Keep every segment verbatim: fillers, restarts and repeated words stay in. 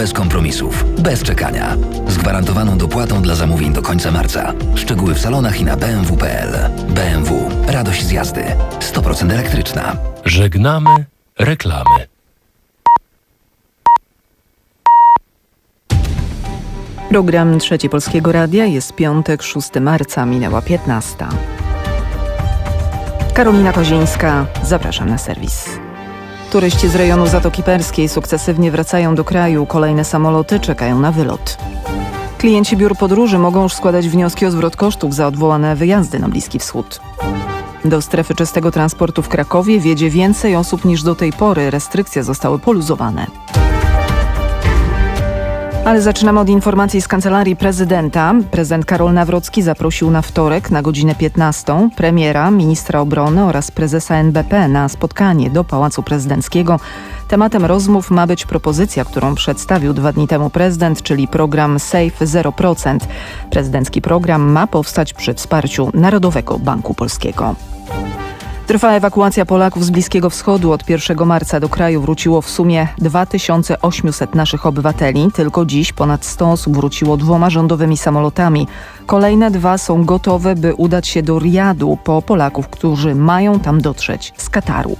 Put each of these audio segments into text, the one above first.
Bez kompromisów, bez czekania. Z gwarantowaną dopłatą dla zamówień do końca marca. Szczegóły w salonach i na b m w kropka p l. B M W. Radość z jazdy. sto procent elektryczna. Żegnamy reklamy. Program Trzeci Polskiego Radia. Jest piątek, szóstego marca, minęła piętnasta. Karolina Kozińska, zapraszam na serwis. Turyści z rejonu Zatoki Perskiej sukcesywnie wracają do kraju. Kolejne samoloty czekają na wylot. Klienci biur podróży mogą już składać wnioski o zwrot kosztów za odwołane wyjazdy na Bliski Wschód. Do strefy czystego transportu w Krakowie wjedzie więcej osób niż do tej pory. Restrykcje zostały poluzowane. Ale zaczynamy od informacji z Kancelarii Prezydenta. Prezydent Karol Nawrocki zaprosił na wtorek na godzinę piętnastą premiera, ministra obrony oraz prezesa N B P na spotkanie do Pałacu Prezydenckiego. Tematem rozmów ma być propozycja, którą przedstawił dwa dni temu prezydent, czyli program Safe zero procent. Prezydencki program ma powstać przy wsparciu Narodowego Banku Polskiego. Trwa ewakuacja Polaków z Bliskiego Wschodu. Od pierwszego marca do kraju wróciło w sumie dwa tysiące osiemset naszych obywateli. Tylko dziś ponad sto osób wróciło dwoma rządowymi samolotami. Kolejne dwa są gotowe, by udać się do Rijadu po Polaków, którzy mają tam dotrzeć z Kataru.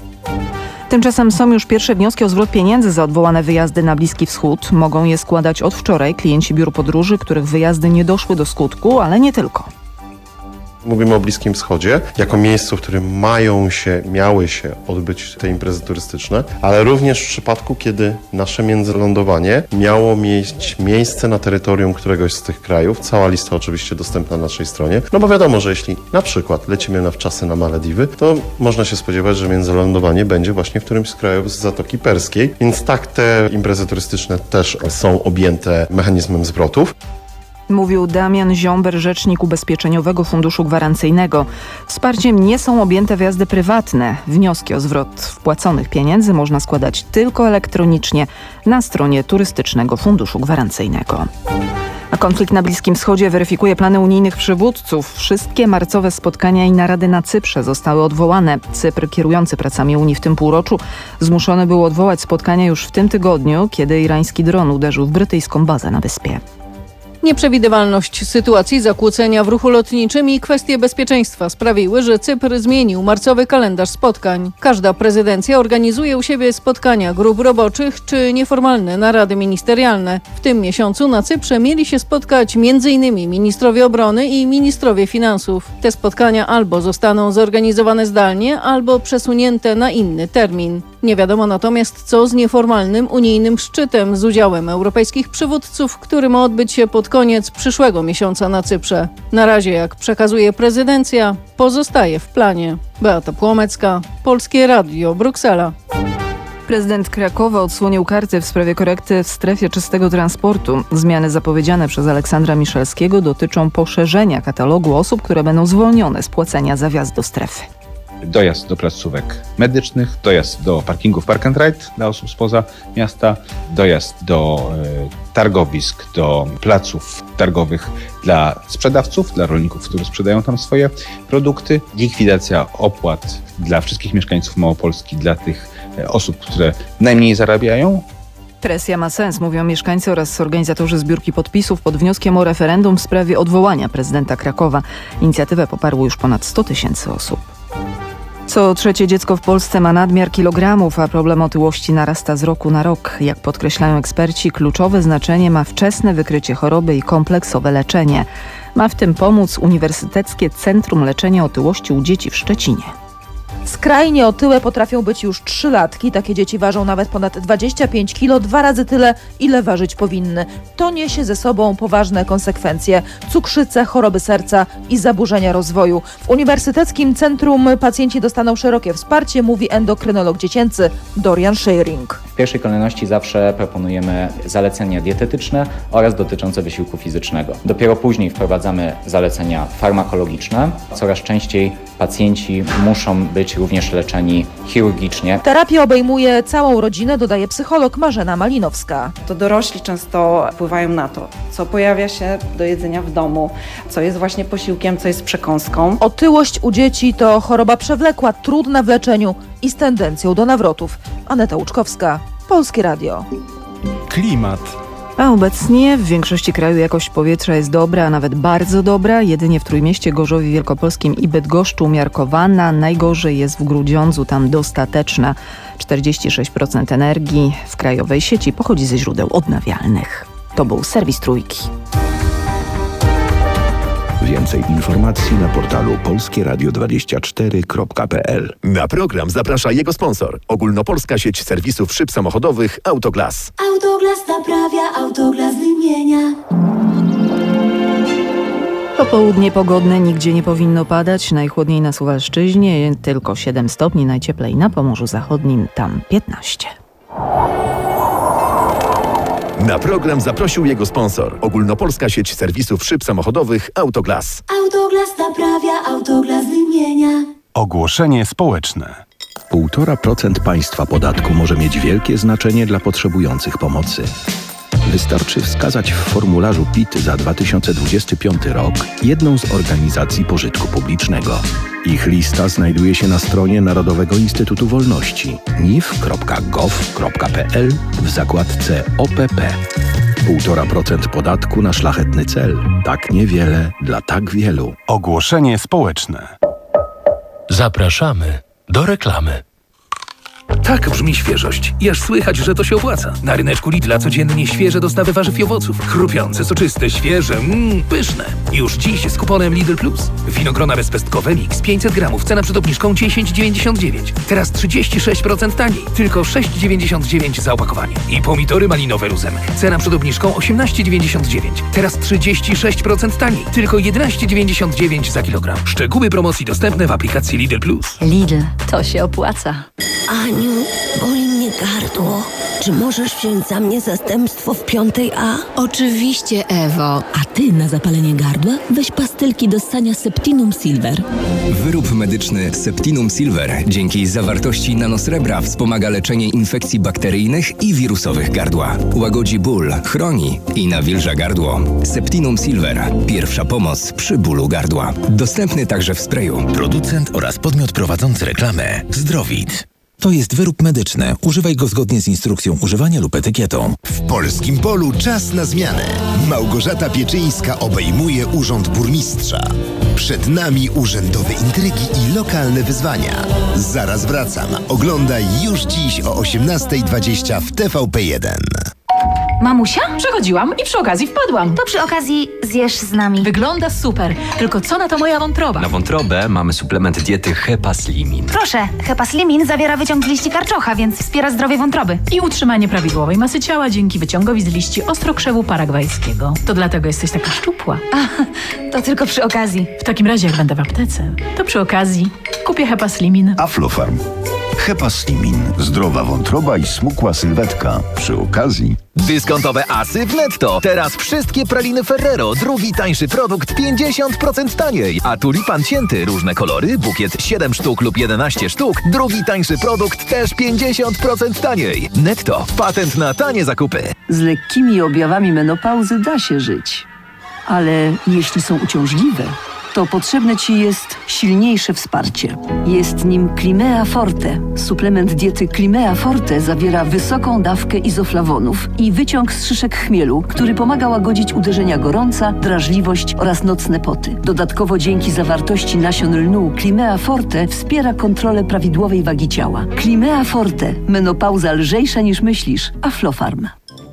Tymczasem są już pierwsze wnioski o zwrot pieniędzy za odwołane wyjazdy na Bliski Wschód. Mogą je składać od wczoraj klienci biur podróży, których wyjazdy nie doszły do skutku, ale nie tylko. Mówimy o Bliskim Wschodzie jako miejscu, w którym mają się, miały się odbyć te imprezy turystyczne, ale również w przypadku, kiedy nasze międzylądowanie miało mieć miejsce na terytorium któregoś z tych krajów. Cała lista oczywiście dostępna na naszej stronie. No bo wiadomo, że jeśli na przykład lecimy na wczasy na Malediwy, to można się spodziewać, że międzylądowanie będzie właśnie w którymś z krajów z Zatoki Perskiej. Więc tak, te imprezy turystyczne też są objęte mechanizmem zwrotów. Mówił Damian Ziomber, rzecznik Ubezpieczeniowego Funduszu Gwarancyjnego. Wsparciem nie są objęte wjazdy prywatne. Wnioski o zwrot wpłaconych pieniędzy można składać tylko elektronicznie na stronie Turystycznego Funduszu Gwarancyjnego. A konflikt na Bliskim Wschodzie weryfikuje plany unijnych przywódców. Wszystkie marcowe spotkania i narady na Cyprze zostały odwołane. Cypr, kierujący pracami Unii w tym półroczu, zmuszony był odwołać spotkania już w tym tygodniu, kiedy irański dron uderzył w brytyjską bazę na wyspie. Nieprzewidywalność sytuacji, zakłócenia w ruchu lotniczym i kwestie bezpieczeństwa sprawiły, że Cypr zmienił marcowy kalendarz spotkań. Każda prezydencja organizuje u siebie spotkania grup roboczych czy nieformalne narady ministerialne. W tym miesiącu na Cyprze mieli się spotkać m.in. ministrowie obrony i ministrowie finansów. Te spotkania albo zostaną zorganizowane zdalnie, albo przesunięte na inny termin. Nie wiadomo natomiast, co z nieformalnym unijnym szczytem z udziałem europejskich przywódców, który ma odbyć się pod koniec przyszłego miesiąca na Cyprze. Na razie, jak przekazuje prezydencja, pozostaje w planie. Beata Płomecka, Polskie Radio, Bruksela. Prezydent Krakowa odsłonił karty w sprawie korekty w strefie czystego transportu. Zmiany zapowiedziane przez Aleksandra Miszalskiego dotyczą poszerzenia katalogu osób, które będą zwolnione z płacenia za wjazd do strefy. Dojazd do placówek medycznych, dojazd do parkingów Park and Ride dla osób spoza miasta, dojazd do y, targowisk, do placów targowych dla sprzedawców, dla rolników, którzy sprzedają tam swoje produkty, likwidacja opłat dla wszystkich mieszkańców Małopolski, dla tych y, osób, które najmniej zarabiają. Presja ma sens, mówią mieszkańcy oraz organizatorzy zbiórki podpisów pod wnioskiem o referendum w sprawie odwołania prezydenta Krakowa. Inicjatywę poparło już ponad sto tysięcy osób. Co trzecie dziecko w Polsce ma nadmiar kilogramów, a problem otyłości narasta z roku na rok. Jak podkreślają eksperci, kluczowe znaczenie ma wczesne wykrycie choroby i kompleksowe leczenie. Ma w tym pomóc Uniwersyteckie Centrum Leczenia Otyłości u Dzieci w Szczecinie. Skrajnie otyłe potrafią być już trzylatki. Takie dzieci ważą nawet ponad dwadzieścia pięć kilo, dwa razy tyle, ile ważyć powinny. To niesie ze sobą poważne konsekwencje. Cukrzycę, choroby serca i zaburzenia rozwoju. W Uniwersyteckim Centrum pacjenci dostaną szerokie wsparcie, mówi endokrynolog dziecięcy Dorian Schering. W pierwszej kolejności zawsze proponujemy zalecenia dietetyczne oraz dotyczące wysiłku fizycznego. Dopiero później wprowadzamy zalecenia farmakologiczne. Coraz częściej pacjenci muszą być również leczeni chirurgicznie. Terapia obejmuje całą rodzinę, dodaje psycholog Marzena Malinowska. To dorośli często wpływają na to, co pojawia się do jedzenia w domu, co jest właśnie posiłkiem, co jest przekąską. Otyłość u dzieci to choroba przewlekła, trudna w leczeniu i z tendencją do nawrotów. Aneta Łuczkowska, Polskie Radio. Klimat. A obecnie w większości kraju jakość powietrza jest dobra, a nawet bardzo dobra. Jedynie w Trójmieście, Gorzowie Wielkopolskim i Bydgoszczu umiarkowana. Najgorzej jest w Grudziądzu, tam dostateczna. czterdzieści sześć procent energii w krajowej sieci pochodzi ze źródeł odnawialnych. To był serwis Trójki. Więcej informacji na portalu polskie radio dwadzieścia cztery kropka p l. Na program zaprasza jego sponsor. Ogólnopolska sieć serwisów szyb samochodowych Autoglas. Autoglas naprawia, Autoglas wymienia. Popołudnie pogodne, nigdzie nie powinno padać. Najchłodniej na Suwalszczyźnie, tylko siedem stopni, najcieplej na Pomorzu Zachodnim, tam piętnaście. Na program zaprosił jego sponsor. Ogólnopolska sieć serwisów szyb samochodowych Autoglas. Autoglas naprawia, Autoglas wymienia. Ogłoszenie społeczne. Półtora procent państwa podatku może mieć wielkie znaczenie dla potrzebujących pomocy. Wystarczy wskazać w formularzu P I T za dwa tysiące dwudziesty piąty rok jedną z organizacji pożytku publicznego. Ich lista znajduje się na stronie Narodowego Instytutu Wolności n i f kropka gov kropka p l w zakładce O P P. Półtora procent podatku na szlachetny cel. Tak niewiele dla tak wielu. Ogłoszenie społeczne. Zapraszamy do reklamy. Tak brzmi świeżość. I aż słychać, że to się opłaca. Na ryneczku Lidla codziennie świeże dostawy warzyw i owoców. Chrupiące, soczyste, świeże, mmm, pyszne. Już dziś z kuponem Lidl Plus. Winogrona bezpestkowe Mix pięćset gramów. Cena przed obniżką dziesięć dziewięćdziesiąt dziewięć. Teraz trzydzieści sześć procent taniej. Tylko sześć dziewięćdziesiąt dziewięć za opakowanie. I pomidory malinowe luzem. Cena przed obniżką osiemnaście dziewięćdziesiąt dziewięć. Teraz trzydzieści sześć procent taniej. Tylko jedenaście dziewięćdziesiąt dziewięć za kilogram. Szczegóły promocji dostępne w aplikacji Lidl Plus. Lidl, to się opłaca. Aniu, boli mnie gardło. Czy możesz wziąć za mnie zastępstwo w piątej A? Oczywiście, Ewo. A ty na zapalenie gardła weź pastylki do ssania Septinum Silver. Wyrób medyczny Septinum Silver dzięki zawartości nanosrebra wspomaga leczenie infekcji bakteryjnych i wirusowych gardła. Łagodzi ból, chroni i nawilża gardło. Septinum Silver. Pierwsza pomoc przy bólu gardła. Dostępny także w sprayu. Producent oraz podmiot prowadzący reklamę Zdrowit. To jest wyrób medyczny. Używaj go zgodnie z instrukcją używania lub etykietą. W polskim polu czas na zmianę. Małgorzata Pieczyńska obejmuje urząd burmistrza. Przed nami urzędowe intrygi i lokalne wyzwania. Zaraz wracam. Oglądaj już dziś o osiemnasta dwadzieścia w T V P jeden. Mamusia? Przechodziłam i przy okazji wpadłam. To przy okazji zjesz z nami. Wygląda super. Tylko co na to moja wątroba? Na wątrobę mamy suplement diety Hepaslimin. Proszę, Hepaslimin zawiera wyciąg z liści karczocha, więc wspiera zdrowie wątroby. I utrzymanie prawidłowej masy ciała dzięki wyciągowi z liści ostrokrzewu paragwajskiego. To dlatego jesteś taka szczupła. A, to tylko przy okazji. W takim razie, jak będę w aptece, to przy okazji kupię Hepaslimin. Aflofarm. Hepaslimin. Zdrowa wątroba i smukła sylwetka. Przy okazji. Dyskontowe asy w Netto. Teraz wszystkie praliny Ferrero. Drugi tańszy produkt pięćdziesiąt procent taniej. A tulipan cięty, różne kolory, bukiet siedem sztuk lub jedenaście sztuk. Drugi tańszy produkt też pięćdziesiąt procent taniej. Netto. Patent na tanie zakupy. Z lekkimi objawami menopauzy da się żyć. Ale jeśli są uciążliwe, to potrzebne Ci jest silniejsze wsparcie. Jest nim Climea Forte. Suplement diety Climea Forte zawiera wysoką dawkę izoflawonów i wyciąg z szyszek chmielu, który pomaga łagodzić uderzenia gorąca, drażliwość oraz nocne poty. Dodatkowo dzięki zawartości nasion lnu Climea Forte wspiera kontrolę prawidłowej wagi ciała. Climea Forte. Menopauza lżejsza niż myślisz. Aflofarm.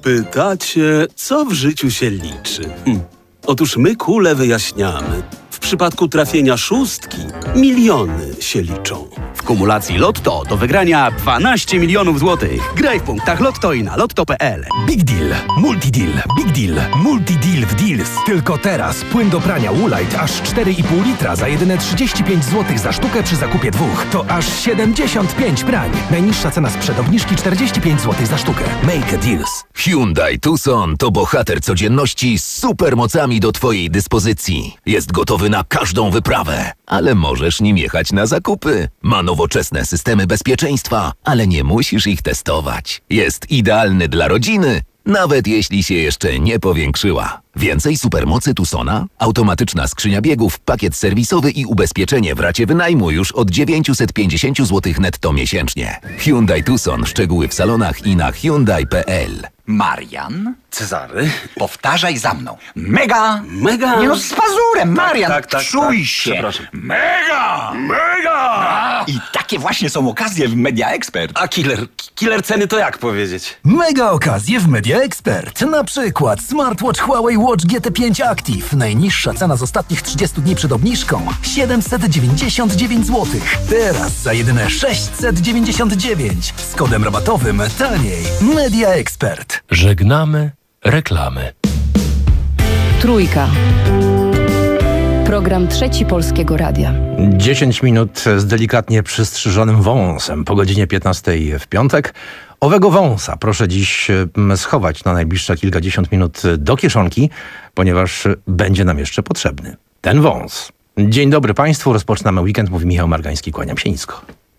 Pytacie, co w życiu się liczy? Hm. Otóż my kule wyjaśniamy. W przypadku trafienia szóstki miliony się liczą. W kumulacji Lotto do wygrania dwanaście milionów złotych. Graj w punktach Lotto i na lotto kropka p l. Big Deal, Multi-Deal, Big Deal, Multi-Deal w Deals. Tylko teraz płyn do prania Woolite aż cztery i pół litra za jedyne trzydzieści pięć złotych za sztukę przy zakupie dwóch. To aż siedemdziesiąt pięć prań. Najniższa cena sprzed obniżki czterdzieści pięć złotych za sztukę. Make a Deals. Hyundai Tucson to bohater codzienności z supermocami do Twojej dyspozycji. Jest gotowy na każdą wyprawę, ale możesz nim jechać na zakupy. Ma nowoczesne systemy bezpieczeństwa, ale nie musisz ich testować. Jest idealny dla rodziny nawet jeśli się jeszcze nie powiększyła. Więcej supermocy Tucsona? Automatyczna skrzynia biegów, pakiet serwisowy i ubezpieczenie w racie wynajmu już od dziewięćset pięćdziesiąt złotych netto miesięcznie. Hyundai Tucson. Szczegóły w salonach i na hyundai kropka p l. Marian? Cezary? Powtarzaj za mną. Mega! Mega! Nie no, z pazurem, Marian! Tak, tak, Czuj tak, się! przepraszam. Mega! Mega! I takie właśnie są okazje w Media Expert. A killer, killer ceny to jak powiedzieć? Mega okazje w Media Expert. Na przykład smartwatch Huawei Watch G T pięć Active. Najniższa cena z ostatnich trzydziestu dni przed obniżką siedemset dziewięćdziesiąt dziewięć złotych. Teraz za jedyne sześćset dziewięćdziesiąt dziewięć. Z kodem rabatowym taniej. Media Expert. Żegnamy reklamy. Trójka. Program Trzeci Polskiego Radia. dziesięć minut z delikatnie przystrzyżonym wąsem po godzinie piętnastej w piątek. Owego wąsa proszę dziś schować na najbliższe kilkadziesiąt minut do kieszonki, ponieważ będzie nam jeszcze potrzebny. Ten wąs. Dzień dobry Państwu, rozpoczynamy weekend, mówi Michał Margański, kłaniam się nisko.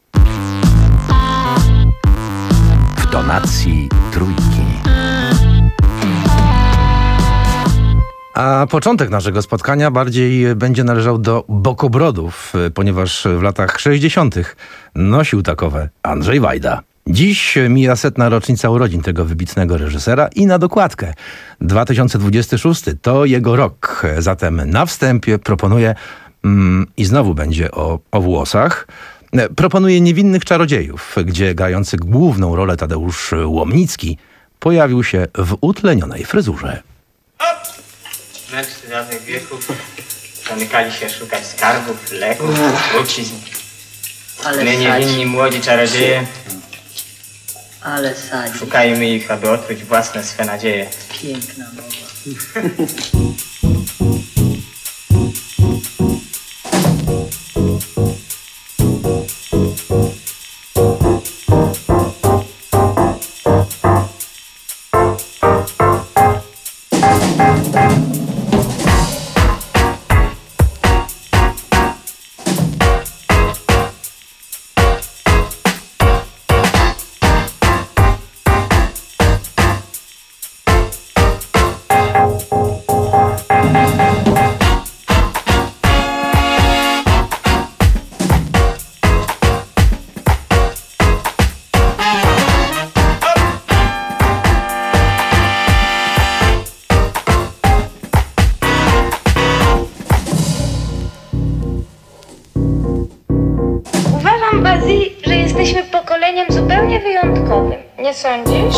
W tonacji Trójki. A początek naszego spotkania bardziej będzie należał do Bokobrodów, ponieważ w latach sześćdziesiątych nosił takowe Andrzej Wajda. Dziś mija setna rocznica urodzin tego wybitnego reżysera i na dokładkę dwa tysiące dwudziesty szósty to jego rok. Zatem na wstępie proponuję, mm, i znowu będzie o, o włosach, proponuję Niewinnych Czarodziejów, gdzie grający główną rolę Tadeusz Łomnicki pojawił się w utlenionej fryzurze. Mężczyzn dawnych wieków zamykali się szukać skarbów, leków, trucizn. My niewinni młodzi czarodzieje Ale sadzi. szukajmy ich, aby odkryć własne swe nadzieje. Piękna mowa. Nie sądzisz?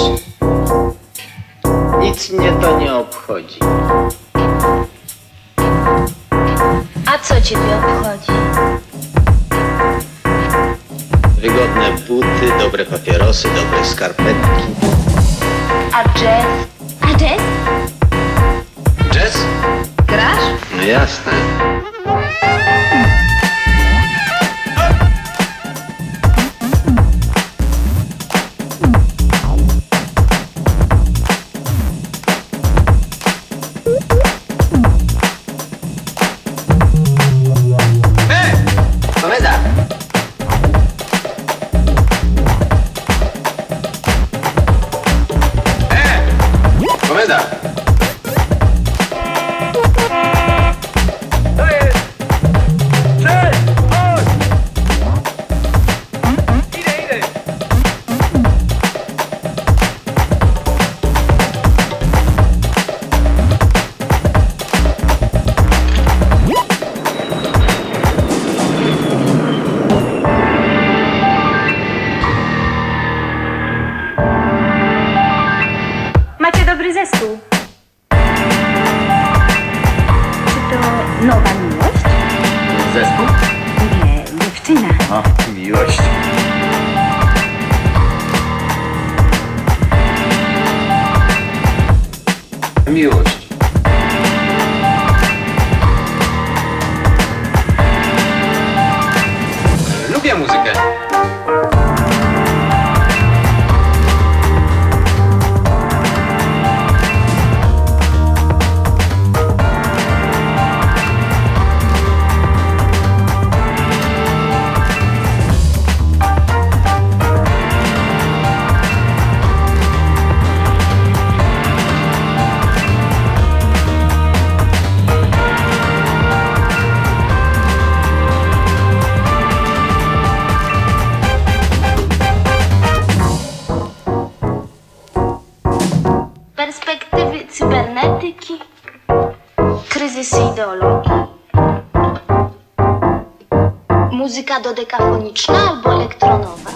Nic mnie to nie obchodzi. A co ciebie obchodzi? Wygodne buty, dobre papierosy, dobre skarpetki. A jazz? A jazz? Jazz? Grasz? No jasne. Miłość. Lubię muzykę. ewy, cybernetyki, kryzysy ideologii. Muzyka dodekafoniczna albo elektronowa.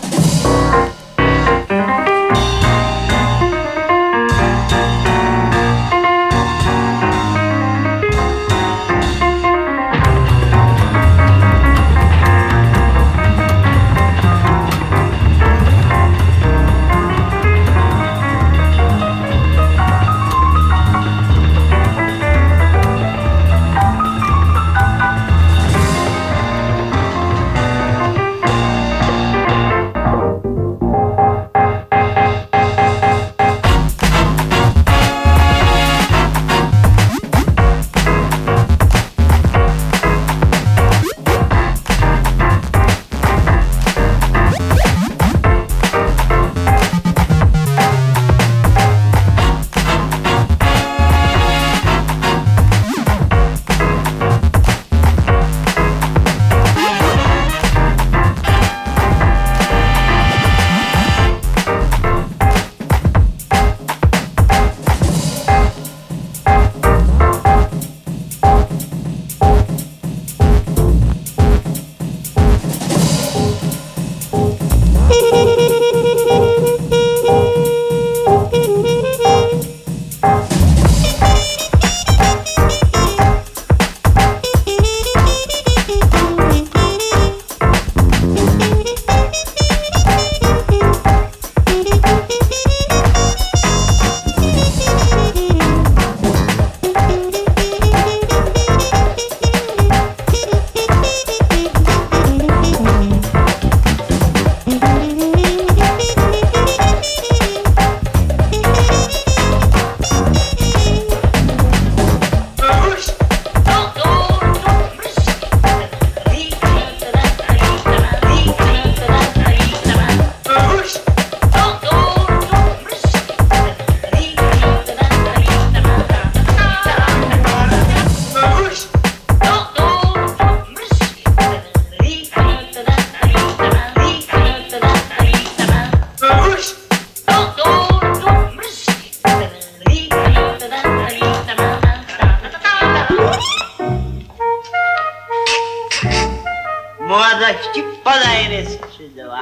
Młodości podajne skrzydła.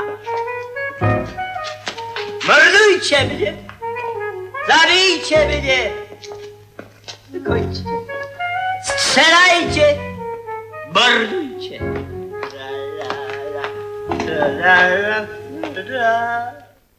Mordujcie mnie! Zabijcie mnie! Wykończcie! Strzelajcie! Mordujcie! Ra, ra, ra, ra, ra, ra.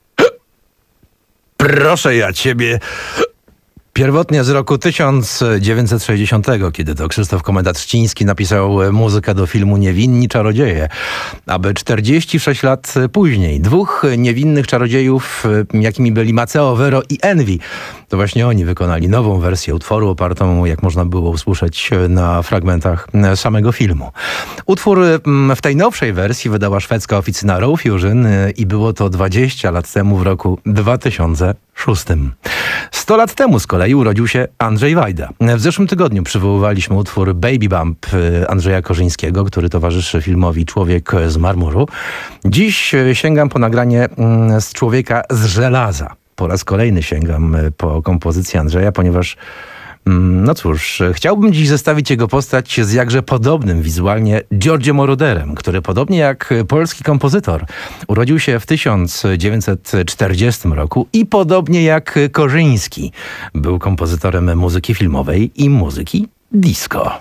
Proszę ja ciebie. Pierwotnie z roku tysiąc dziewięćset sześćdziesiątego, kiedy to Krzysztof Komenda-Trzciński napisał muzykę do filmu Niewinni Czarodzieje, aby czterdzieści sześć lat później dwóch niewinnych czarodziejów, jakimi byli Maceo Vero i Envy, to właśnie oni wykonali nową wersję utworu opartą, jak można było usłyszeć, na fragmentach samego filmu. Utwór w tej nowszej wersji wydała szwedzka oficyna Raw Fusion i było to dwadzieścia lat temu, w roku dwa tysiące szóstym. sto lat temu z kolei urodził się Andrzej Wajda. W zeszłym tygodniu przywoływaliśmy utwór Baby Bump Andrzeja Korzyńskiego, który towarzyszy filmowi Człowiek z marmuru. Dziś sięgam po nagranie z Człowieka z żelaza. Po raz kolejny sięgam po kompozycję Andrzeja, ponieważ no cóż, chciałbym dziś zestawić jego postać z jakże podobnym wizualnie Giorgio Moroderem, który podobnie jak polski kompozytor urodził się w tysiąc dziewięćset czterdziestym roku i podobnie jak Korzyński był kompozytorem muzyki filmowej i muzyki disco.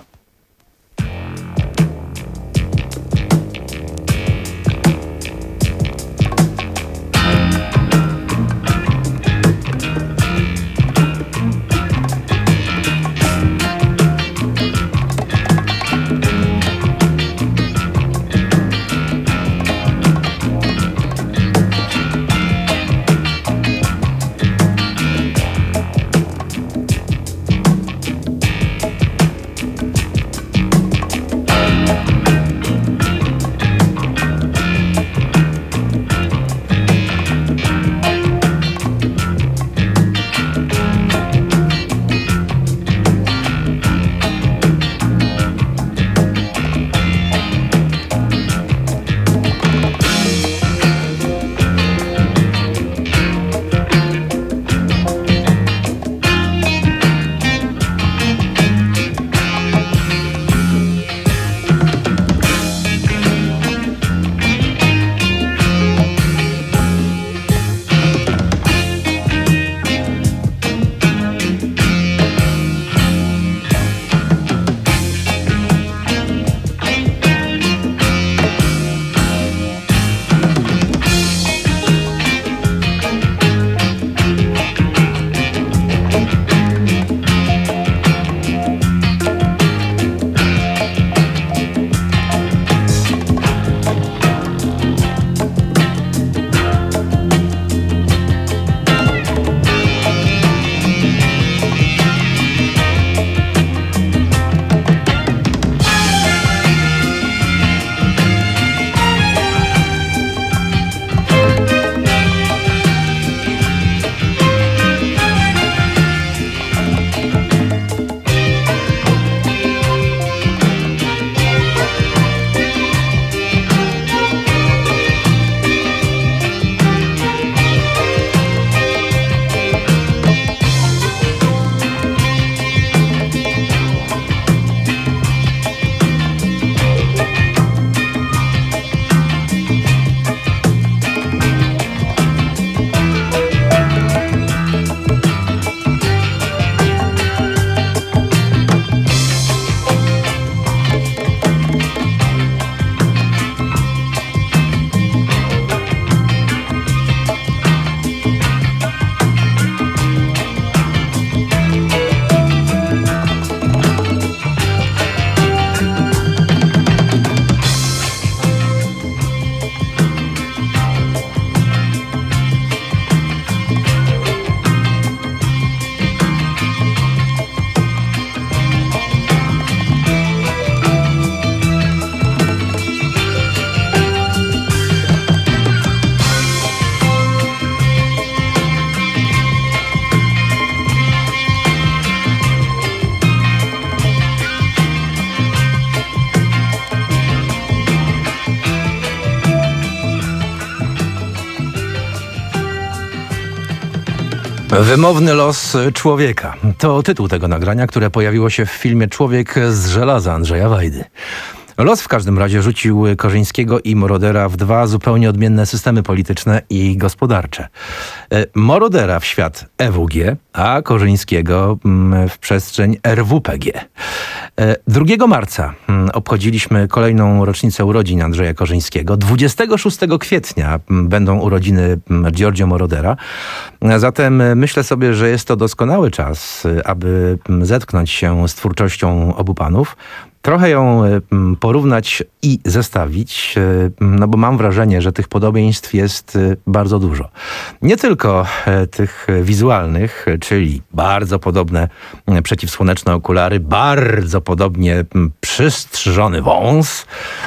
Wymowny los człowieka. To tytuł tego nagrania, które pojawiło się w filmie Człowiek z żelaza Andrzeja Wajdy. Los w każdym razie rzucił Korzyńskiego i Morodera w dwa zupełnie odmienne systemy polityczne i gospodarcze. Morodera w świat E W G, a Korzyńskiego w przestrzeń R W P G. drugiego marca obchodziliśmy kolejną rocznicę urodzin Andrzeja Korzyńskiego. dwudziestego szóstego kwietnia będą urodziny Giorgio Morodera. Zatem myślę sobie, że jest to doskonały czas, aby zetknąć się z twórczością obu panów. Trochę ją porównać i zestawić, no bo mam wrażenie, że tych podobieństw jest bardzo dużo. Nie tylko tych wizualnych, czyli bardzo podobne przeciwsłoneczne okulary, bardzo podobnie przystrzyżony wąs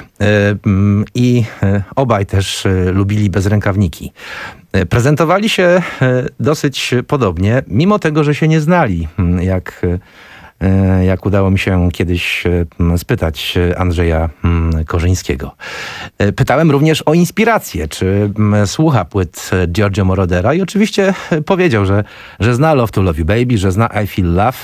i obaj też lubili bezrękawniki. Prezentowali się dosyć podobnie, mimo tego, że się nie znali, jak jak udało mi się kiedyś spytać Andrzeja Korzyńskiego. Pytałem również o inspirację, czy słucha płyt Giorgio Morodera i oczywiście powiedział, że, że zna Love to Love You Baby, że zna I Feel Love,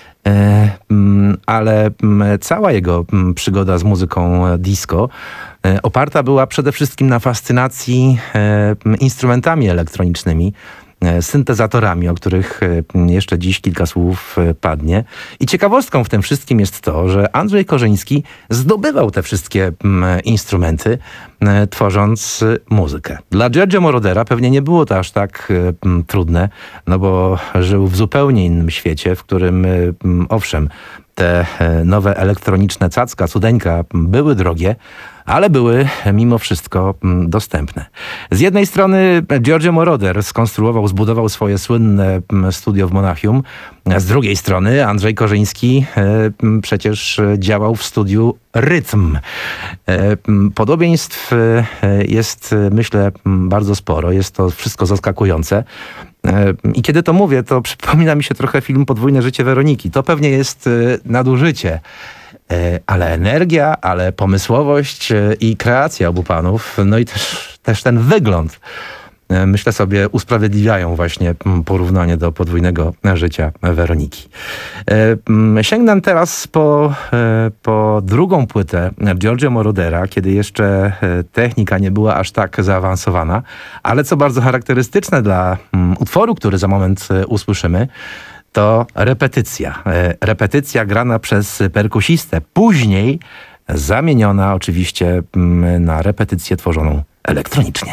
ale cała jego przygoda z muzyką disco oparta była przede wszystkim na fascynacji instrumentami elektronicznymi, syntezatorami, o których jeszcze dziś kilka słów padnie. I ciekawostką w tym wszystkim jest to, że Andrzej Korzyński zdobywał te wszystkie instrumenty, tworząc muzykę. Dla Giorgio Morodera pewnie nie było to aż tak trudne, no bo żył w zupełnie innym świecie, w którym owszem, te nowe elektroniczne cacka, cudeńka były drogie, ale były mimo wszystko dostępne. Z jednej strony Giorgio Moroder skonstruował, zbudował swoje słynne studio w Monachium. Z drugiej strony Andrzej Korzyński przecież działał w studiu Rytm. Podobieństw jest, myślę, bardzo sporo. Jest to wszystko zaskakujące. I kiedy to mówię, to przypomina mi się trochę film Podwójne życie Weroniki. To pewnie jest nadużycie. Ale energia, ale pomysłowość i kreacja obu panów, no i też, też ten wygląd, myślę sobie, usprawiedliwiają właśnie porównanie do Podwójnego życia Weroniki. Sięgnę teraz po, po drugą płytę Giorgio Morodera, kiedy jeszcze technika nie była aż tak zaawansowana, ale co bardzo charakterystyczne dla utworu, który za moment usłyszymy, to repetycja. Repetycja grana przez perkusistę, później zamieniona oczywiście na repetycję tworzoną elektronicznie.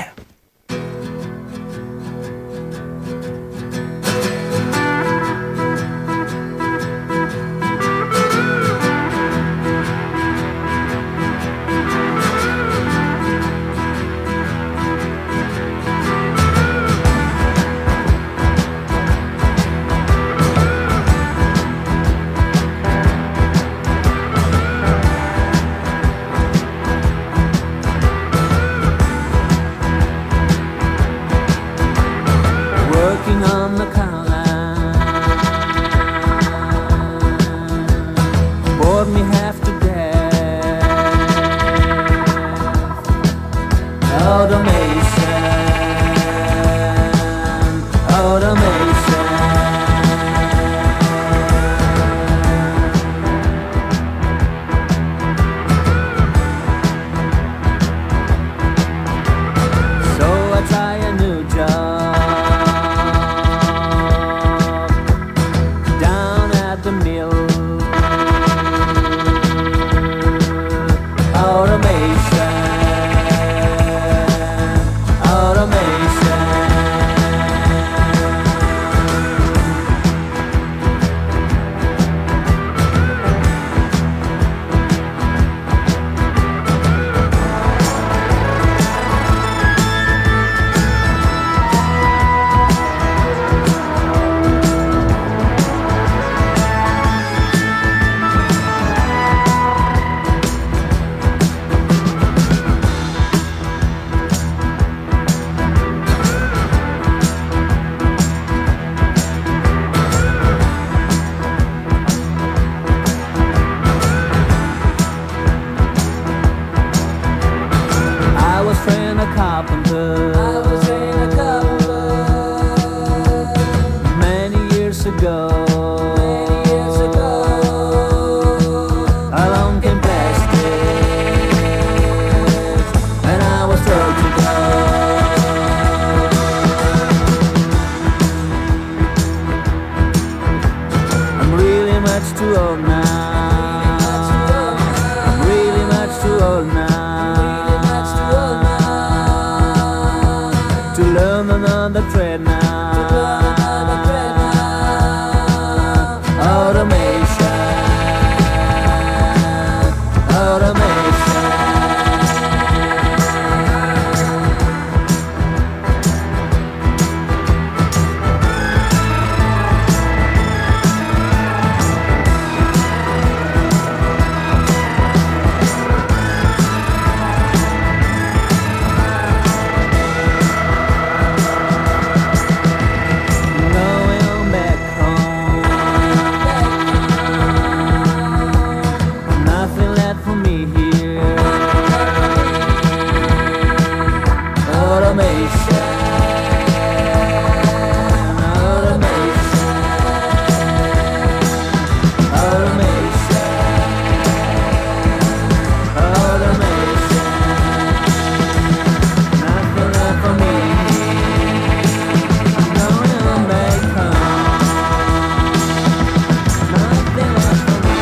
Automation. much too old now. I'm really much too old now to learn another trade now. Automation, automation. Going back home, nothing left for me here. Automation, automation, automation, automation. Nothing left for me here. Going back home, nothing left for me.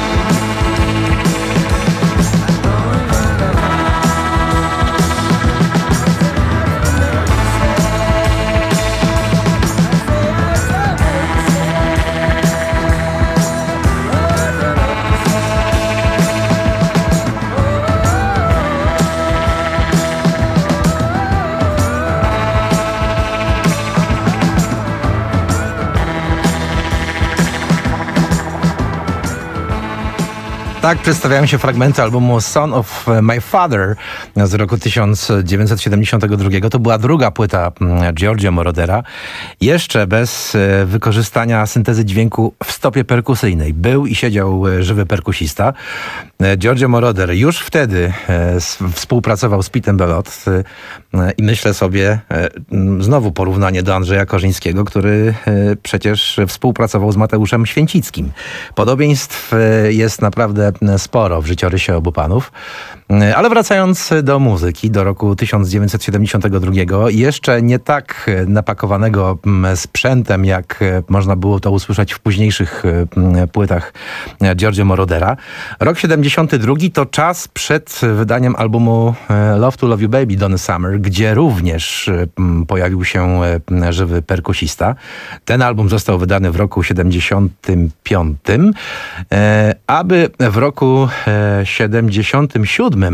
Tak przedstawiają się fragmenty albumu Son of My Father z roku tysiąc dziewięćset siedemdziesiątego drugiego. To była druga płyta Giorgio Morodera, jeszcze bez wykorzystania syntezy dźwięku w stopie perkusyjnej. Był i siedział żywy perkusista. Giorgio Moroder już wtedy współpracował z Pitem Belot i myślę sobie, znowu porównanie do Andrzeja Korzyńskiego, który przecież współpracował z Mateuszem Święcickim. Podobieństw jest naprawdę sporo w życiorysie obu panów. Ale wracając do muzyki, do roku tysiąc dziewięćset siedemdziesiątego drugiego, jeszcze nie tak napakowanego sprzętem, jak można było to usłyszeć w późniejszych płytach Giorgio Morodera. Rok siedemdziesiąty drugi to czas przed wydaniem albumu Love to Love You Baby Donna Summer, gdzie również pojawił się żywy perkusista. Ten album został wydany w roku siedemdziesiątym piątym, aby w roku siedemdziesiątym siódmym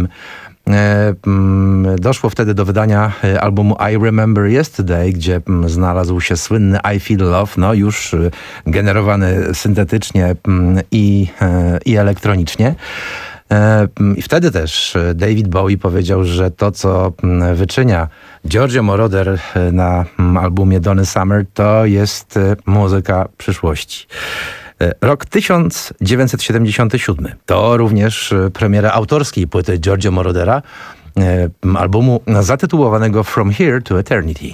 doszło wtedy do wydania albumu I Remember Yesterday, gdzie znalazł się słynny I Feel Love, no już generowany syntetycznie i, i elektronicznie. I wtedy też David Bowie powiedział, że to, co wyczynia Giorgio Moroder na albumie Donny Summer, to jest muzyka przyszłości. Rok tysiąc dziewięćset siedemdziesiąty siódmy to również premiera autorskiej płyty Giorgio Morodera, albumu zatytułowanego From Here to Eternity.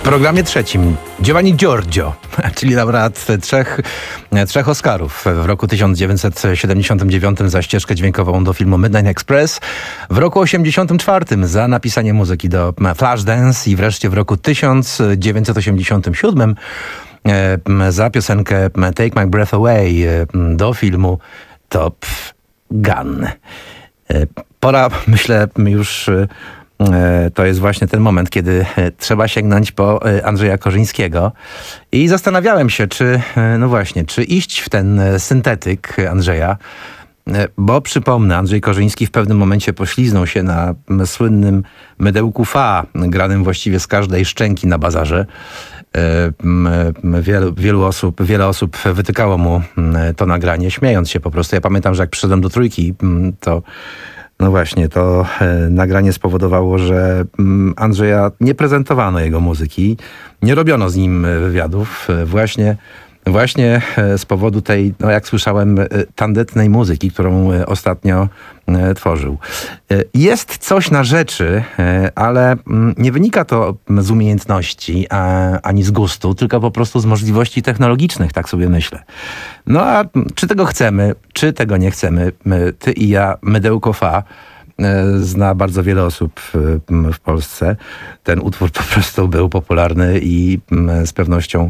programie trzecim Giovanni Giorgio, czyli laureat trzech, trzech Oscarów. W roku tysiąc dziewięćset siedemdziesiątym dziewiątym za ścieżkę dźwiękową do filmu Midnight Express, w roku osiemdziesiątym czwartym za napisanie muzyki do Flashdance i wreszcie w roku tysiąc dziewięćset osiemdziesiątym siódmym za piosenkę Take My Breath Away do filmu Top Gun. Pora, myślę, już to jest właśnie ten moment, kiedy trzeba sięgnąć po Andrzeja Korzyńskiego. I zastanawiałem się, czy, no właśnie, czy iść w ten syntetyk Andrzeja, bo przypomnę, Andrzej Korzyński w pewnym momencie pośliznął się na słynnym mydełku fa, granym właściwie z każdej szczęki na bazarze. Wielu, wielu osób, wiele osób wytykało mu to nagranie, śmiejąc się po prostu. Ja pamiętam, że jak przyszedłem do Trójki, to no właśnie, to nagranie spowodowało, że Andrzeja nie prezentowano jego muzyki, nie robiono z nim wywiadów, właśnie Właśnie z powodu tej, no jak słyszałem, tandetnej muzyki, którą ostatnio tworzył. Jest coś na rzeczy, ale nie wynika to z umiejętności ani z gustu, tylko po prostu z możliwości technologicznych, tak sobie myślę. No a czy tego chcemy, czy tego nie chcemy, ty i ja, mydełko fa, zna bardzo wiele osób w Polsce. Ten utwór po prostu był popularny i z pewnością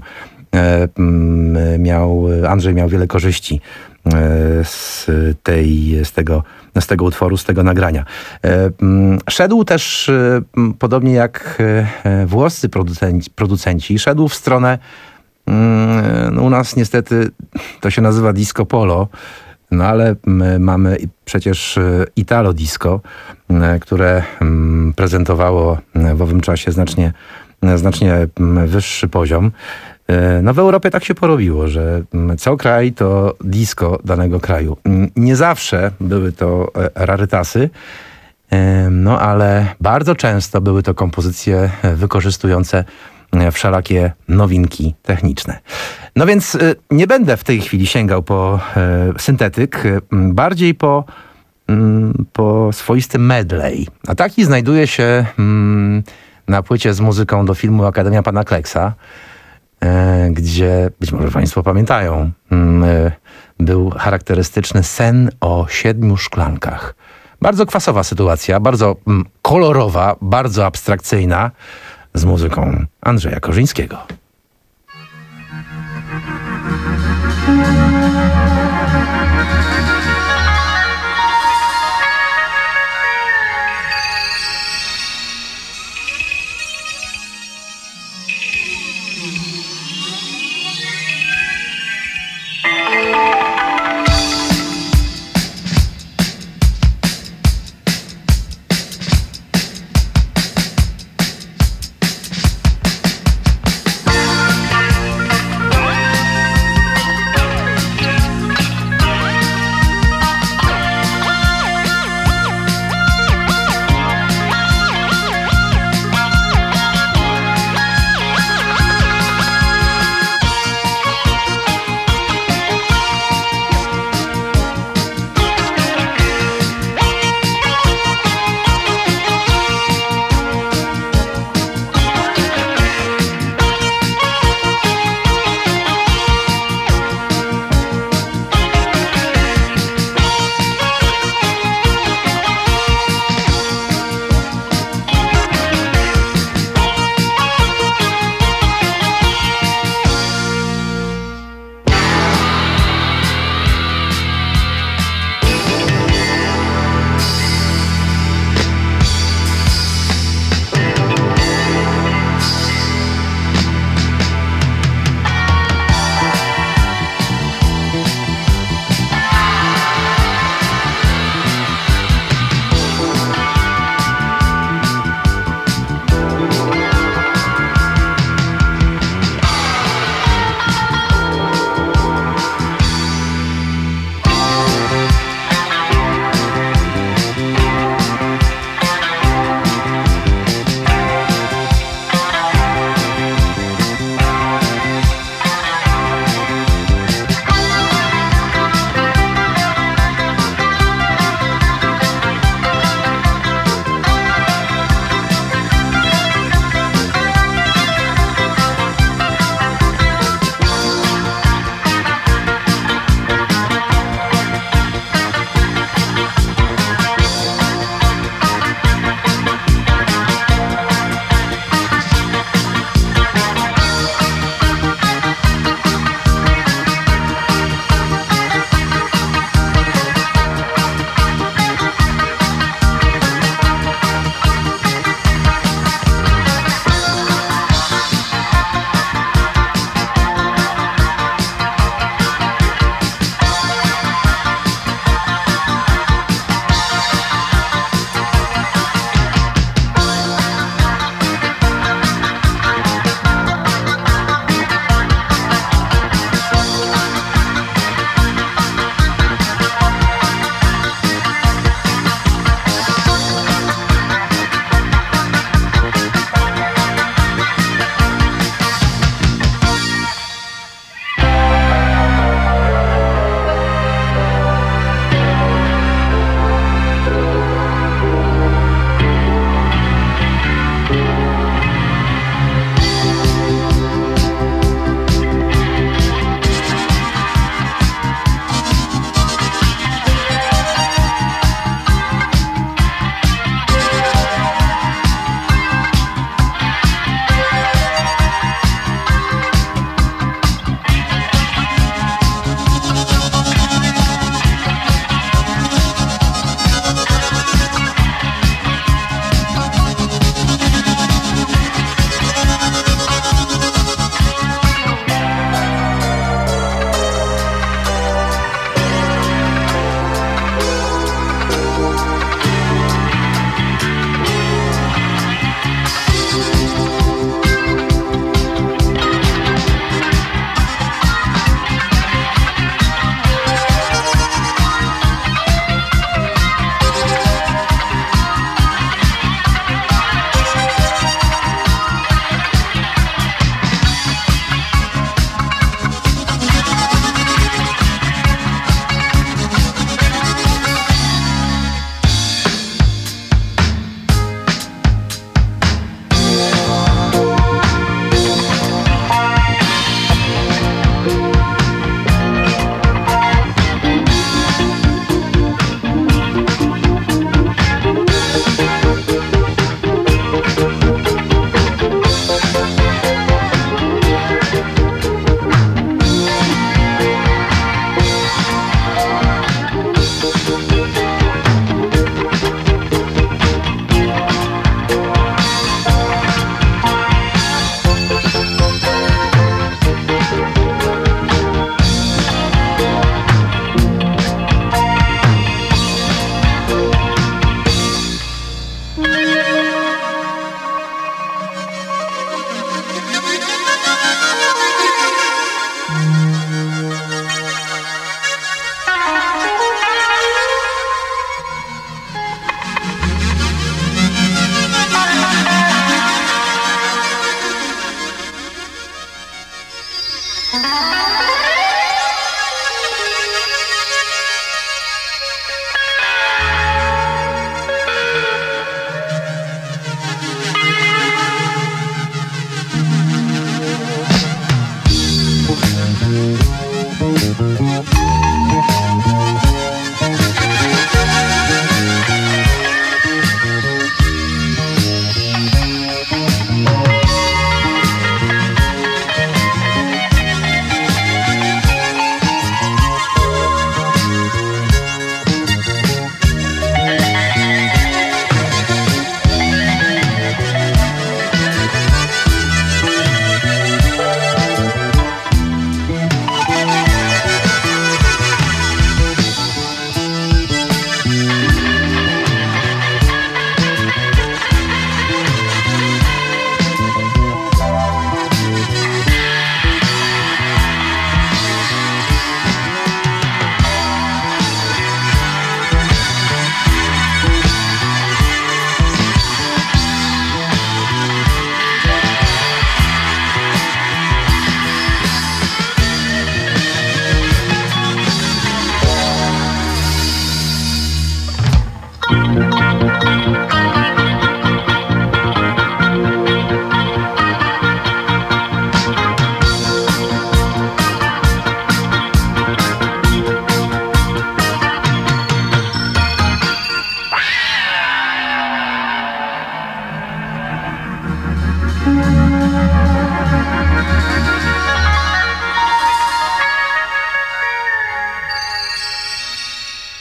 miał, Andrzej miał wiele korzyści z, tej, z, tego, z tego utworu, z tego nagrania. Szedł też, podobnie jak włoscy producenci, producenci szedł w stronę, no u nas niestety to się nazywa disco polo, no ale my mamy przecież Italo disco, które prezentowało w owym czasie znacznie, znacznie wyższy poziom. No w Europie tak się porobiło, że co kraj to disco danego kraju. Nie zawsze były to rarytasy, no ale bardzo często były to kompozycje wykorzystujące wszelakie nowinki techniczne. No więc nie będę w tej chwili sięgał po syntetyk, bardziej po, po swoisty medley. A taki znajduje się na płycie z muzyką do filmu Akademia Pana Kleksa, gdzie, być może Państwo pamiętają, był charakterystyczny sen o siedmiu szklankach. Bardzo kwasowa sytuacja, bardzo kolorowa, bardzo abstrakcyjna, z muzyką Andrzeja Korzyńskiego. Thank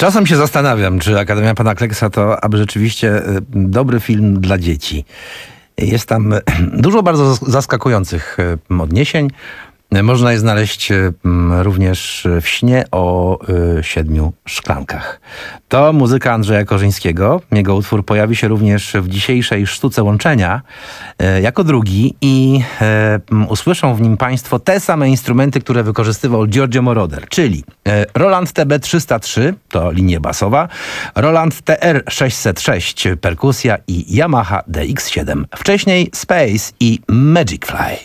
Czasem się zastanawiam, czy Akademia Pana Kleksa to aby rzeczywiście y, dobry film dla dzieci. Jest tam y, dużo bardzo zaskakujących y, odniesień. Y, można je znaleźć y, również w śnie o y, siedmiu szklankach. To muzyka Andrzeja Korzyńskiego. Jego utwór pojawi się również w dzisiejszej Sztuce Łączenia y, jako drugi i y, usłyszą w nim Państwo te same instrumenty, które wykorzystywał Giorgio Moroder, czyli y, Roland T B trzysta trzy, to linia basowa, Roland T R sześćset sześć, perkusja i Yamaha D X siedem. Wcześniej Space i Magic Fly.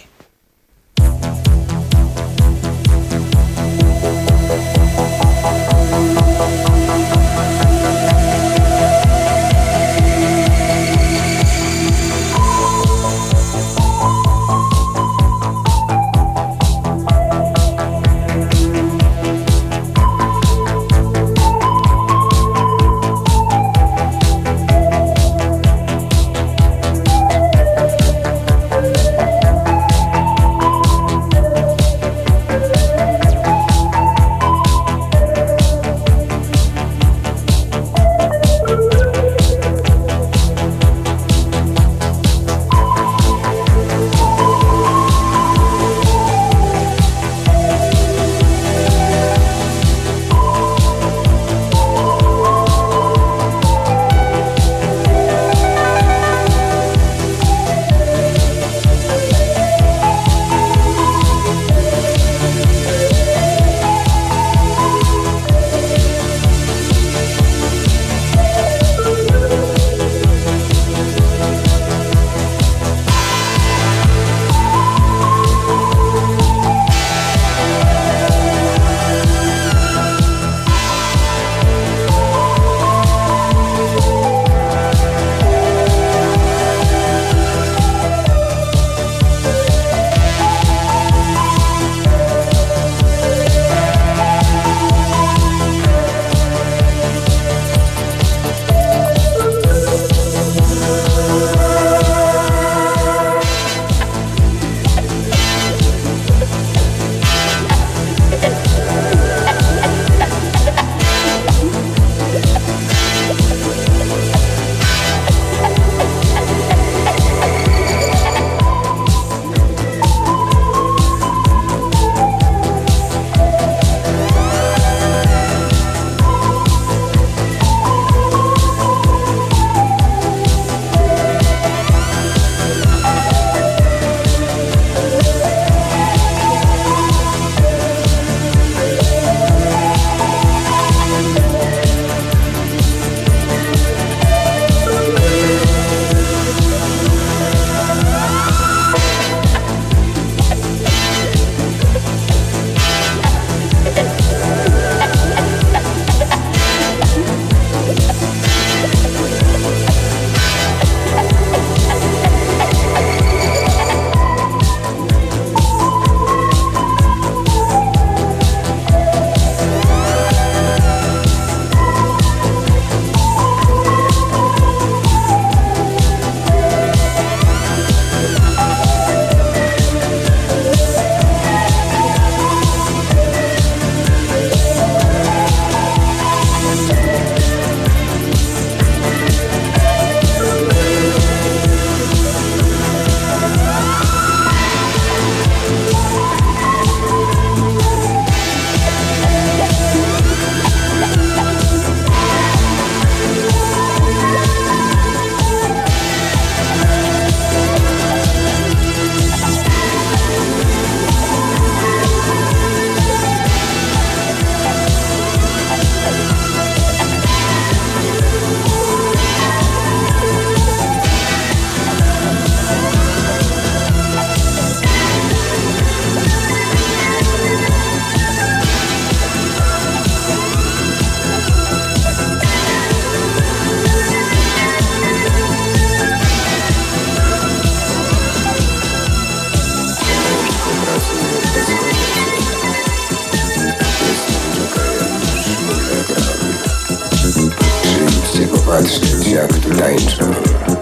patrzeć, jak tu tańczą.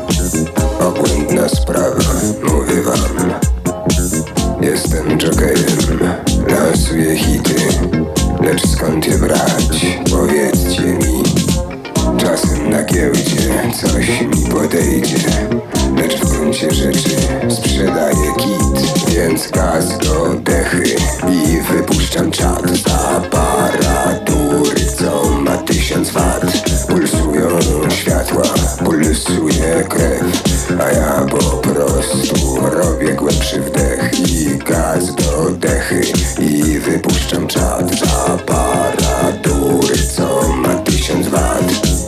Obłędna sprawa, mówię wam. Jestem jokejem, lansuję hity, lecz skąd je brać? Powiedzcie mi. rzeczy sprzedaję kit, więc gaz do dechy i wypuszczam czat z aparatury, co ma tysiąc wat. Pulsują światła, pulsuje krew, a ja po prostu robię głębszy wdech i gaz do dechy i wypuszczam czat z aparatury, co ma tysiąc wat.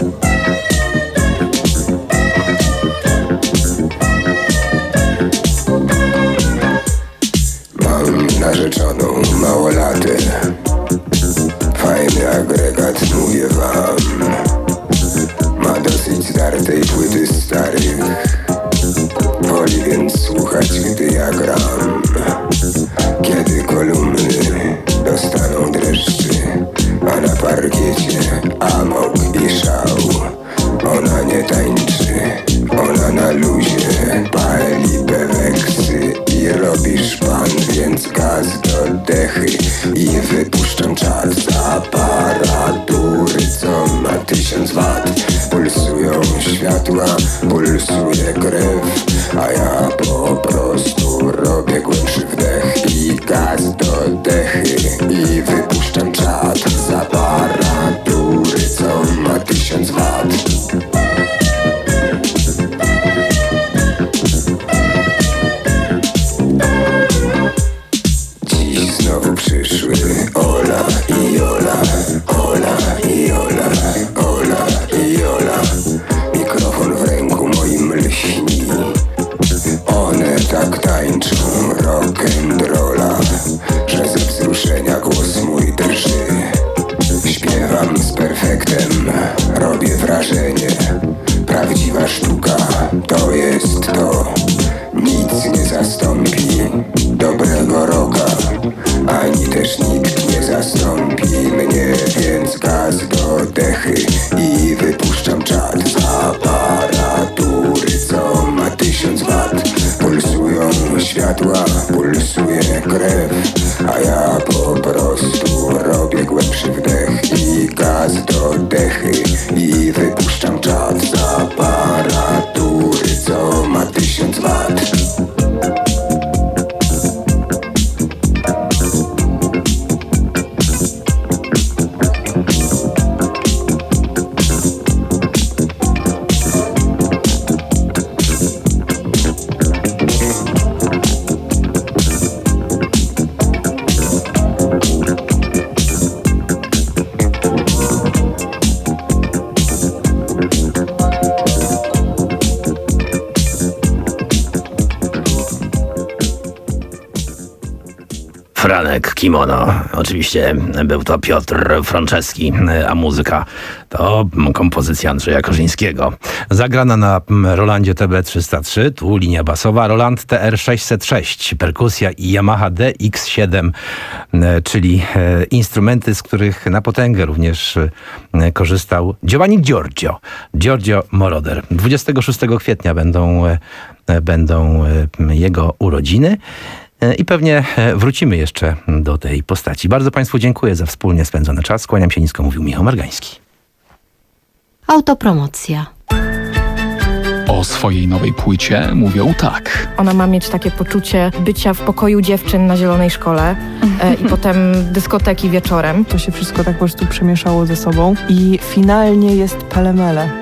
Mam narzeczoną małolatę, fajny agregat, mówię wam. Ma dosyć zdartej płyty starych, woli więc słuchać, gdy ja gram. Kiedy kolumny dostaną dreszczy, a na parkiecie amok i szał. Ona nie tańczy, ona na luzie pali beweksy i robi szpan, więc gaz do dechy i wypuszczam czat z aparatury, co ma tysiąc wat. Pulsują światła, pulsuje krew, a ja po prostu robię głębszy wdech i gaz do dechy i wypuszczam czat z aparatury, co ma tysiąc wat. Dziś znowu przyszły Ola i Jola, Ola i Jola, Ola i Jola. Mikrofon w ręku moim lśni, one tak tańczą rock'n'rolla, że ze wzruszenia głos mój drży. Śpiewam z perfektem, robię wrażenie. Prawdziwa sztuka to jest to, nic nie zastąpi dobrego rocka, ani też nikt nie zastąpi mnie, więc gaz do dechy i wypuszczam czat z aparatury, co ma tysiąc wat. Pulsują światła, pulsuje krew, a ja po prostu robię głębszy wdech i gaz do dechy i wypuszczam czat z aparatury, co ma tysiąc wat. Franek Kimono. Oczywiście był to Piotr Franceski, a muzyka to kompozycja Andrzeja Korzyńskiego. Zagrana na Rolandzie T B trzysta trzy, tu linia basowa, Roland T R sześćset sześć, perkusja i Yamaha D X siedem, czyli instrumenty, z których na potęgę również korzystał Giovanni Giorgio, Giorgio Moroder. dwudziestego szóstego kwietnia będą, będą jego urodziny. I pewnie wrócimy jeszcze do tej postaci. Bardzo Państwu dziękuję za wspólnie spędzony czas. Kłaniam się nisko, mówił Michał Margański. Autopromocja. O swojej nowej płycie mówią tak. Ona ma mieć takie poczucie bycia w pokoju dziewczyn na Zielonej Szkole e, i potem dyskoteki wieczorem. To się wszystko tak po prostu przemieszało ze sobą i finalnie jest pelemele.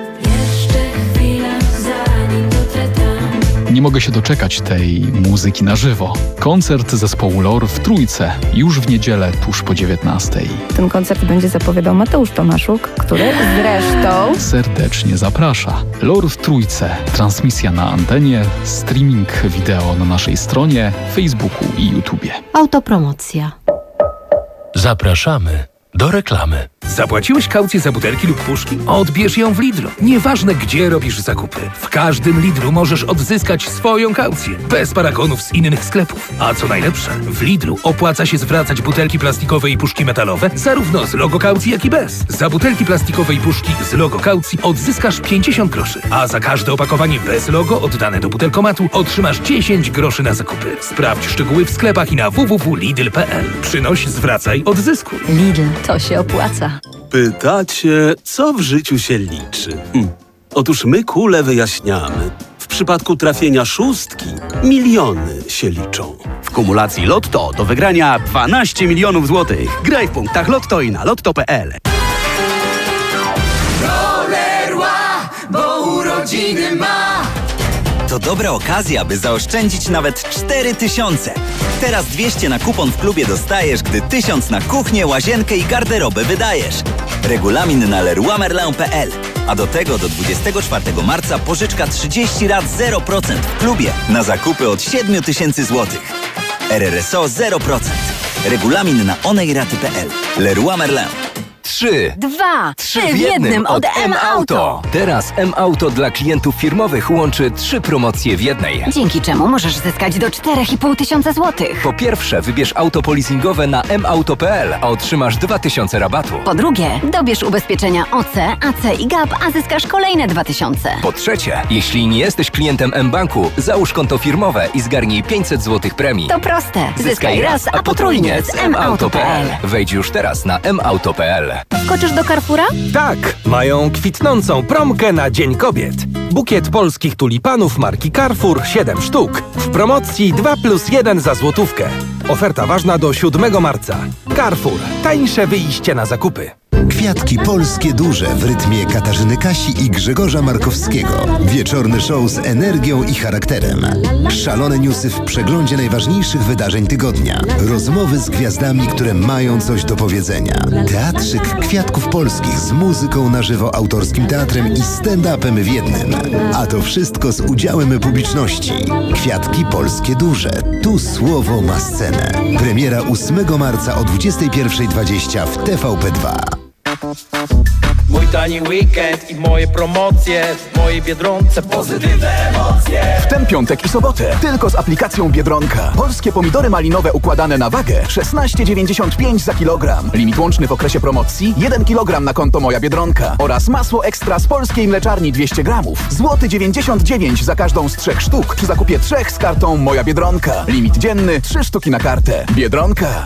Nie mogę się doczekać tej muzyki na żywo. Koncert zespołu Lor w Trójce już w niedzielę tuż po dziewiętnastej. Ten koncert będzie zapowiadał Mateusz Tomaszuk, który zresztą serdecznie zaprasza. Lor w Trójce. Transmisja na antenie, streaming wideo na naszej stronie, Facebooku i YouTubie. Autopromocja. Zapraszamy do reklamy. Zapłaciłeś kaucję za butelki lub puszki? Odbierz ją w Lidlu. Nieważne, gdzie robisz zakupy. W każdym Lidlu możesz odzyskać swoją kaucję. Bez paragonów z innych sklepów. A co najlepsze, w Lidlu opłaca się zwracać butelki plastikowe i puszki metalowe zarówno z logo kaucji, jak i bez. Za butelki plastikowe i puszki z logo kaucji odzyskasz pięćdziesiąt groszy. A za każde opakowanie bez logo oddane do butelkomatu otrzymasz dziesięć groszy na zakupy. Sprawdź szczegóły w sklepach i na w w w kropka lidl kropka p l. Przynoś, zwracaj, odzyskuj. Lidl, to się opłaca. Pytacie, co w życiu się liczy? Hm. Otóż my kule wyjaśniamy. W przypadku trafienia szóstki miliony się liczą. W kumulacji Lotto do wygrania dwanaście milionów złotych. Graj w punktach Lotto i na lotto kropka p l. Rolerła, bo urodziny ma. To dobra okazja, by zaoszczędzić nawet cztery tysiące. Teraz dwieście na kupon w klubie dostajesz, gdy tysiąc na kuchnię, łazienkę i garderobę wydajesz. Regulamin na leroy merlin kropka p l. A do tego do dwudziestego czwartego marca pożyczka trzydzieści rat zero procent w klubie na zakupy od siedmiu tysięcy złotych. R R S O zero procent. Regulamin na onejraty kropka p l. Leroy Merlin. Trzy. Dwa. Trzy w jednym od M-Auto. Teraz M-Auto dla klientów firmowych łączy trzy promocje w jednej. Dzięki czemu możesz zyskać do czterech i pół tysiąca złotych. Po pierwsze, wybierz auto polisingowe na m auto kropka p l, a otrzymasz dwa tysiące rabatu. Po drugie, dobierz ubezpieczenia O C, A C i G A P, a zyskasz kolejne dwa tysiące. Po trzecie, jeśli nie jesteś klientem M-Banku, załóż konto firmowe i zgarnij pięćset złotych premii. To proste. Zyskaj raz, a potrójnie z m auto kropka p l. Wejdź już teraz na m auto kropka p l. Skoczysz do Carrefoura? Tak, mają kwitnącą promkę na Dzień Kobiet. Bukiet polskich tulipanów marki Carrefour siedem sztuk. W promocji dwa plus jeden za złotówkę. Oferta ważna do siódmego marca. Carrefour. Tańsze wyjście na zakupy. Kwiatki polskie duże w rytmie Katarzyny Kasi i Grzegorza Markowskiego. Wieczorny show z energią i charakterem. Szalone newsy w przeglądzie najważniejszych wydarzeń tygodnia. Rozmowy z gwiazdami, które mają coś do powiedzenia. Teatrzyk Kwiatków Polskich z muzyką na żywo, autorskim teatrem i stand-upem w jednym. A to wszystko z udziałem publiczności. Kwiatki polskie duże. Tu słowo ma scenę. Premiera ósmego marca o dwudziestej pierwszej dwadzieścia w T V P dwa. Mój tani weekend i moje promocje w mojej Biedronce. Pozytywne emocje. W ten piątek i sobotę tylko z aplikacją Biedronka. Polskie pomidory malinowe układane na wagę szesnaście dziewięćdziesiąt pięć za kilogram. Limit łączny w okresie promocji jeden kilogram na konto Moja Biedronka. Oraz masło ekstra z polskiej mleczarni dwieście gramów. Złoty dziewięćdziesiąt dziewięć za każdą z trzech sztuk przy zakupie trzech z kartą Moja Biedronka. Limit dzienny trzy sztuki na kartę. Biedronka.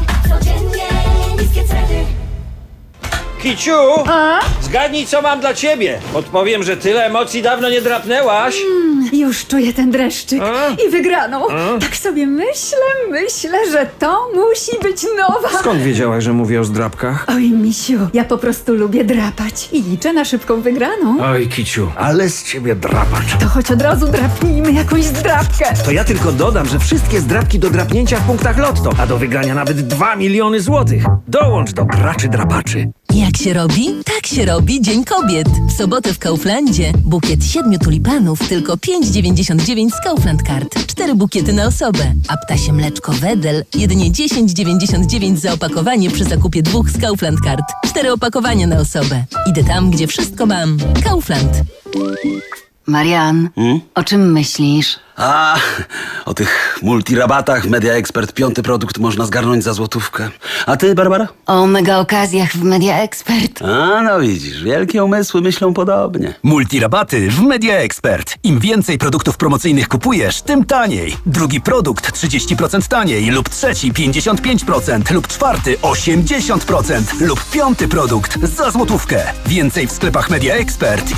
Kiciu, zgadnij, co mam dla ciebie. Odpowiem, że tyle emocji dawno nie drapnęłaś. Mm, już czuję ten dreszczyk A? i wygraną. A? Tak sobie myślę, myślę, że to musi być nowa. Skąd wiedziałaś, że mówię o zdrapkach? Oj, misiu, ja po prostu lubię drapać i liczę na szybką wygraną. Oj, Kiciu, ale z ciebie drapacz. To choć od razu drapnijmy jakąś zdrapkę. To ja tylko dodam, że wszystkie zdrapki do drapnięcia w punktach Lotto, a do wygrania nawet dwa miliony złotych. Dołącz do graczy drapaczy. Jak się robi? Tak się robi Dzień Kobiet. W sobotę w Kauflandzie bukiet siedmiu tulipanów tylko pięć dziewięćdziesiąt dziewięć z Kaufland Card. Cztery bukiety na osobę. A ptasie mleczko Wedel jedynie dziesięć dziewięćdziesiąt dziewięć za opakowanie przy zakupie dwóch z Kaufland Card. Cztery opakowania na osobę. Idę tam, gdzie wszystko mam. Kaufland. Marian, Hmm? o czym myślisz? A, o tych multirabatach w Media Expert piąty produkt można zgarnąć za złotówkę. A ty, Barbara? O mega okazjach w Media Expert. A, no widzisz, wielkie umysły myślą podobnie. Multirabaty w Media Expert. Im więcej produktów promocyjnych kupujesz, tym taniej. Drugi produkt trzydzieści procent taniej, lub trzeci pięćdziesiąt pięć procent, lub czwarty osiemdziesiąt procent, lub piąty produkt za złotówkę. Więcej w sklepach Media Expert